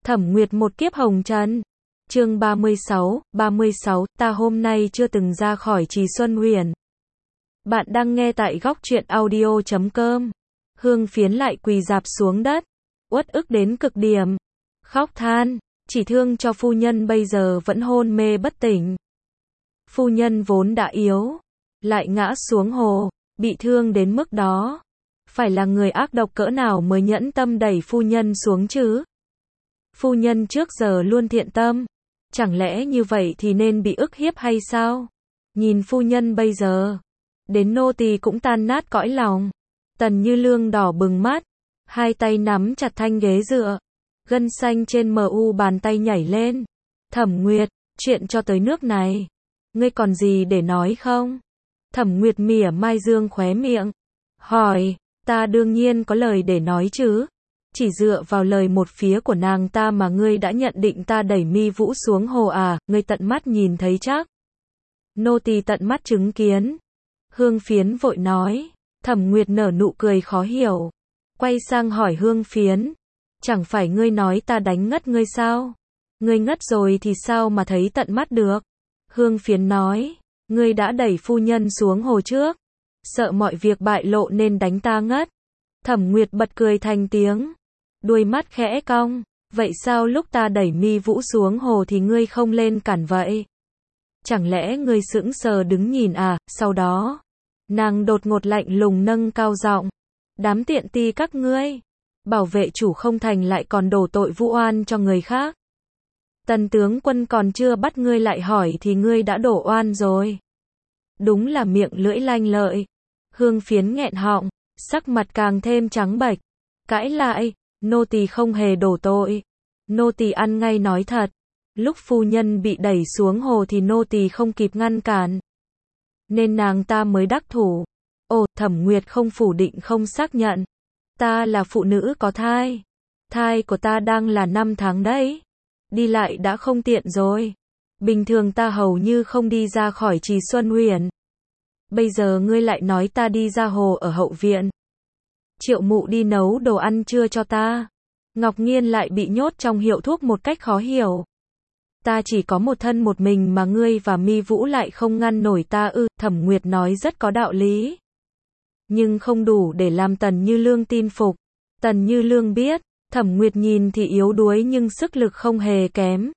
Thẩm Nguyệt một kiếp hồng trần. Chương 36, ta hôm nay chưa từng ra khỏi Trì Xuân Huyền. Bạn đang nghe tại góc truyện audio.com. Hương Phiến lại quỳ rạp xuống đất, uất ức đến cực điểm, khóc than, chỉ thương cho phu nhân bây giờ vẫn hôn mê bất tỉnh. Phu nhân vốn đã yếu, lại ngã xuống hồ, bị thương đến mức đó. Phải là người ác độc cỡ nào mới nhẫn tâm đẩy phu nhân xuống chứ? Phu nhân trước giờ luôn thiện tâm, chẳng lẽ như vậy thì nên bị ức hiếp hay sao? Nhìn phu nhân bây giờ, đến nô tỳ cũng tan nát cõi lòng. Tần Như Lương đỏ bừng mắt, hai tay nắm chặt thanh ghế dựa, gân xanh trên bàn tay nhảy lên. Thẩm Nguyệt, chuyện cho tới nước này, ngươi còn gì để nói không? Thẩm Nguyệt mỉa mai dương khóe miệng, hỏi, ta đương nhiên có lời để nói chứ. Chỉ dựa vào lời một phía của nàng ta mà ngươi đã nhận định ta đẩy Mi Vũ xuống hồ à, ngươi tận mắt nhìn thấy chắc. Nô tỳ tận mắt chứng kiến. Hương Phiến vội nói. Thẩm Nguyệt nở nụ cười khó hiểu, quay sang hỏi Hương Phiến, chẳng phải ngươi nói ta đánh ngất ngươi sao? Ngươi ngất rồi thì sao mà thấy tận mắt được? Hương Phiến nói, ngươi đã đẩy phu nhân xuống hồ trước, sợ mọi việc bại lộ nên đánh ta ngất. Thẩm Nguyệt bật cười thành tiếng, đuôi mắt khẽ cong, vậy sao lúc ta đẩy Mi Vũ xuống hồ thì ngươi không lên cản vậy? Chẳng lẽ ngươi sững sờ đứng nhìn à? Sau đó, nàng đột ngột lạnh lùng nâng cao giọng, đám tiện ti các ngươi, bảo vệ chủ không thành lại còn đổ tội vu oan cho người khác. Tần tướng quân còn chưa bắt ngươi lại hỏi thì ngươi đã đổ oan rồi. Đúng là miệng lưỡi lanh lợi. Hương Phiến nghẹn họng, sắc mặt càng thêm trắng bệch, cãi lại, nô tỳ không hề đổ tội. Nô tỳ ăn ngay nói thật, lúc phu nhân bị đẩy xuống hồ thì nô tỳ không kịp ngăn cản, nên nàng ta mới đắc thủ. Ồ, Thẩm Nguyệt không phủ định không xác nhận. Ta là phụ nữ có thai. Thai của ta đang là 5 tháng đấy. Đi lại đã không tiện rồi. Bình thường ta hầu như không đi ra khỏi Trì Xuân Huyền. Bây giờ ngươi lại nói ta đi ra hồ ở hậu viện. Triệu mụ đi nấu đồ ăn trưa cho ta. Ngọc Nghiên lại bị nhốt trong hiệu thuốc một cách khó hiểu. Ta chỉ có một thân một mình mà ngươi và Mi Vũ lại không ngăn nổi ta ư? Thẩm Nguyệt nói rất có đạo lý, nhưng không đủ để làm Tần Như Lương tin phục. Tần Như Lương biết, Thẩm Nguyệt nhìn thì yếu đuối nhưng sức lực không hề kém.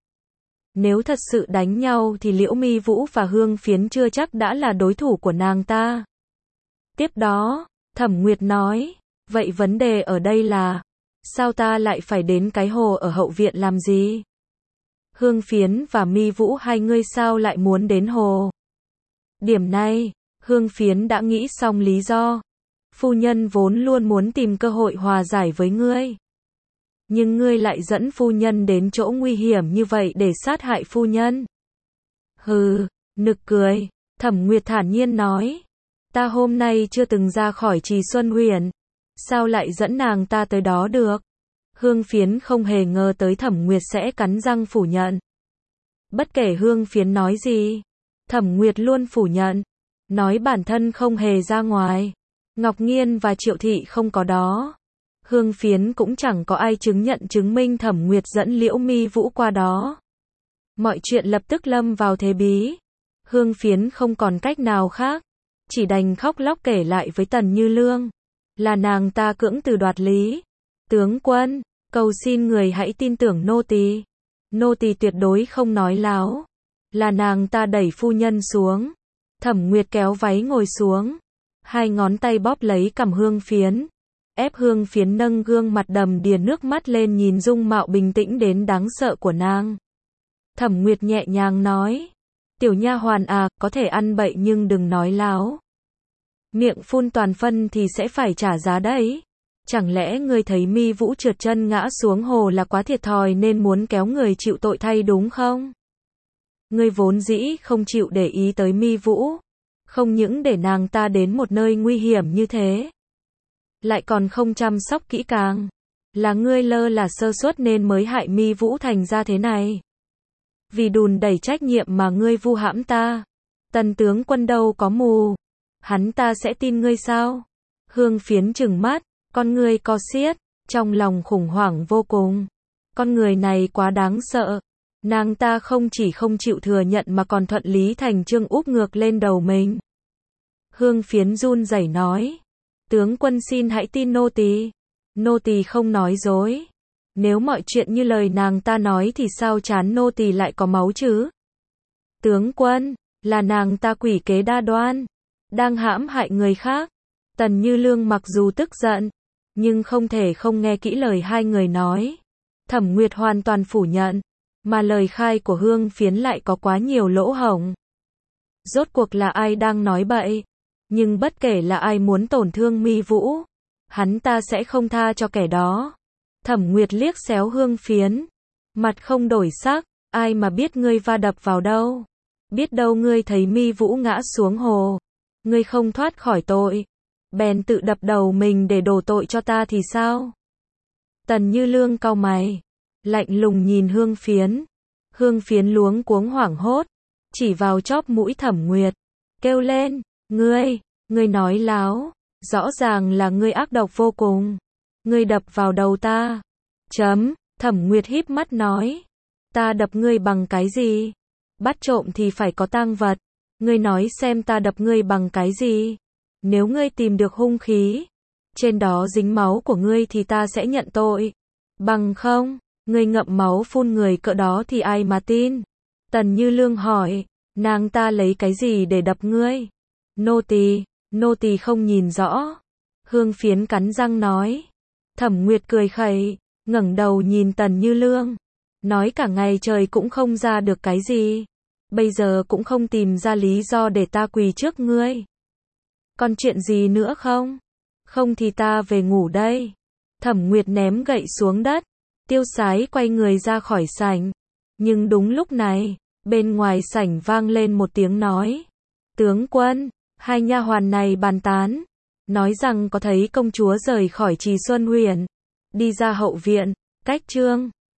Nếu thật sự đánh nhau thì Liễu Mi Vũ và Hương Phiến chưa chắc đã là đối thủ của nàng ta. Tiếp đó, Thẩm Nguyệt nói, vậy vấn đề ở đây là, sao ta lại phải đến cái hồ ở hậu viện làm gì? Hương Phiến và Mi Vũ hai ngươi sao lại muốn đến hồ? Điểm này, Hương Phiến đã nghĩ xong lý do. Phu nhân vốn luôn muốn tìm cơ hội hòa giải với ngươi. Nhưng ngươi lại dẫn phu nhân đến chỗ nguy hiểm như vậy để sát hại phu nhân. Hừ, nực cười. Thẩm Nguyệt thản nhiên nói. Ta hôm nay chưa từng ra khỏi Trì Xuân Huyền. Sao lại dẫn nàng ta tới đó được? Hương Phiến không hề ngờ tới Thẩm Nguyệt sẽ cắn răng phủ nhận. Bất kể Hương Phiến nói gì, Thẩm Nguyệt luôn phủ nhận, nói bản thân không hề ra ngoài. Ngọc Nghiên và Triệu Thị không có đó. Hương Phiến cũng chẳng có ai chứng nhận chứng minh Thẩm Nguyệt dẫn Liễu Mi Vũ qua đó. Mọi chuyện lập tức lâm vào thế bí. Hương Phiến không còn cách nào khác, chỉ đành khóc lóc kể lại với Tần Như Lương, là nàng ta cưỡng từ đoạt lý. Tướng quân, cầu xin người hãy tin tưởng nô tỳ. Nô tỳ tuyệt đối không nói láo. Là nàng ta đẩy phu nhân xuống. Thẩm Nguyệt kéo váy ngồi xuống, hai ngón tay bóp lấy cằm Hương Phiến, ép Hương Phiến nâng gương mặt đầm đìa nước mắt lên nhìn dung mạo bình tĩnh đến đáng sợ của nàng. Thẩm Nguyệt nhẹ nhàng nói, tiểu nha hoàn à, có thể ăn bậy nhưng đừng nói láo. Miệng phun toàn phân thì sẽ phải trả giá đấy. Chẳng lẽ ngươi thấy Mi Vũ trượt chân ngã xuống hồ là quá thiệt thòi nên muốn kéo người chịu tội thay đúng không? Ngươi vốn dĩ không chịu để ý tới Mi Vũ, không những để nàng ta đến một nơi nguy hiểm như thế, lại còn không chăm sóc kỹ càng. Là ngươi lơ là sơ suất nên mới hại Mi Vũ thành ra thế này. Vì đùn đẩy trách nhiệm mà ngươi vu hãm ta. Tần tướng quân đâu có mù, hắn ta sẽ tin ngươi sao? Hương Phiến trừng mắt, con ngươi co xiết, trong lòng khủng hoảng vô cùng. Con người này quá đáng sợ. Nàng ta không chỉ không chịu thừa nhận mà còn thuận lý thành chương úp ngược lên đầu mình. Hương Phiến run rẩy nói. Tướng quân xin hãy tin nô tỳ. Nô tỳ không nói dối. Nếu mọi chuyện như lời nàng ta nói thì sao trán nô tỳ lại có máu chứ? Tướng quân, là nàng ta quỷ kế đa đoan, đang hãm hại người khác. Tần Như Lương mặc dù tức giận, nhưng không thể không nghe kỹ lời hai người nói. Thẩm Nguyệt hoàn toàn phủ nhận, mà lời khai của Hương Phiến lại có quá nhiều lỗ hổng. Rốt cuộc là ai đang nói bậy? Nhưng bất kể là ai muốn tổn thương Mi Vũ, hắn ta sẽ không tha cho kẻ đó. Thẩm Nguyệt liếc xéo Hương Phiến, mặt không đổi sắc, ai mà biết ngươi va đập vào đâu? Biết đâu ngươi thấy Mi Vũ ngã xuống hồ, ngươi không thoát khỏi tội, bèn tự đập đầu mình để đổ tội cho ta thì sao? Tần Như Lương cau mày, lạnh lùng nhìn Hương Phiến. Hương Phiến luống cuống hoảng hốt, chỉ vào chóp mũi Thẩm Nguyệt, kêu lên, ngươi nói láo, rõ ràng là ngươi ác độc vô cùng. Ngươi đập vào đầu ta. Thẩm Nguyệt híp mắt nói, ta đập ngươi bằng cái gì? Bắt trộm thì phải có tang vật. Ngươi nói xem ta đập ngươi bằng cái gì? Nếu ngươi tìm được hung khí, trên đó dính máu của ngươi thì ta sẽ nhận tội. Bằng không, ngươi ngậm máu phun người cỡ đó thì ai mà tin? Tần Như Lương hỏi, nàng ta lấy cái gì để đập ngươi? Nô tỳ không nhìn rõ. Hương Phiến cắn răng nói. Thẩm Nguyệt cười khẩy, ngẩng đầu nhìn Tần Như Lương, nói cả ngày trời cũng không ra được cái gì. Bây giờ cũng không tìm ra lý do để ta quỳ trước ngươi. Còn chuyện gì nữa không? Không thì ta về ngủ đây. Thẩm Nguyệt ném gậy xuống đất, tiêu sái quay người ra khỏi sảnh. Nhưng đúng lúc này, bên ngoài sảnh vang lên một tiếng nói. Tướng quân, hai nha hoàn này bàn tán, nói rằng có thấy công chúa rời khỏi Trì Xuân Huyền, đi ra hậu viện, cách Trương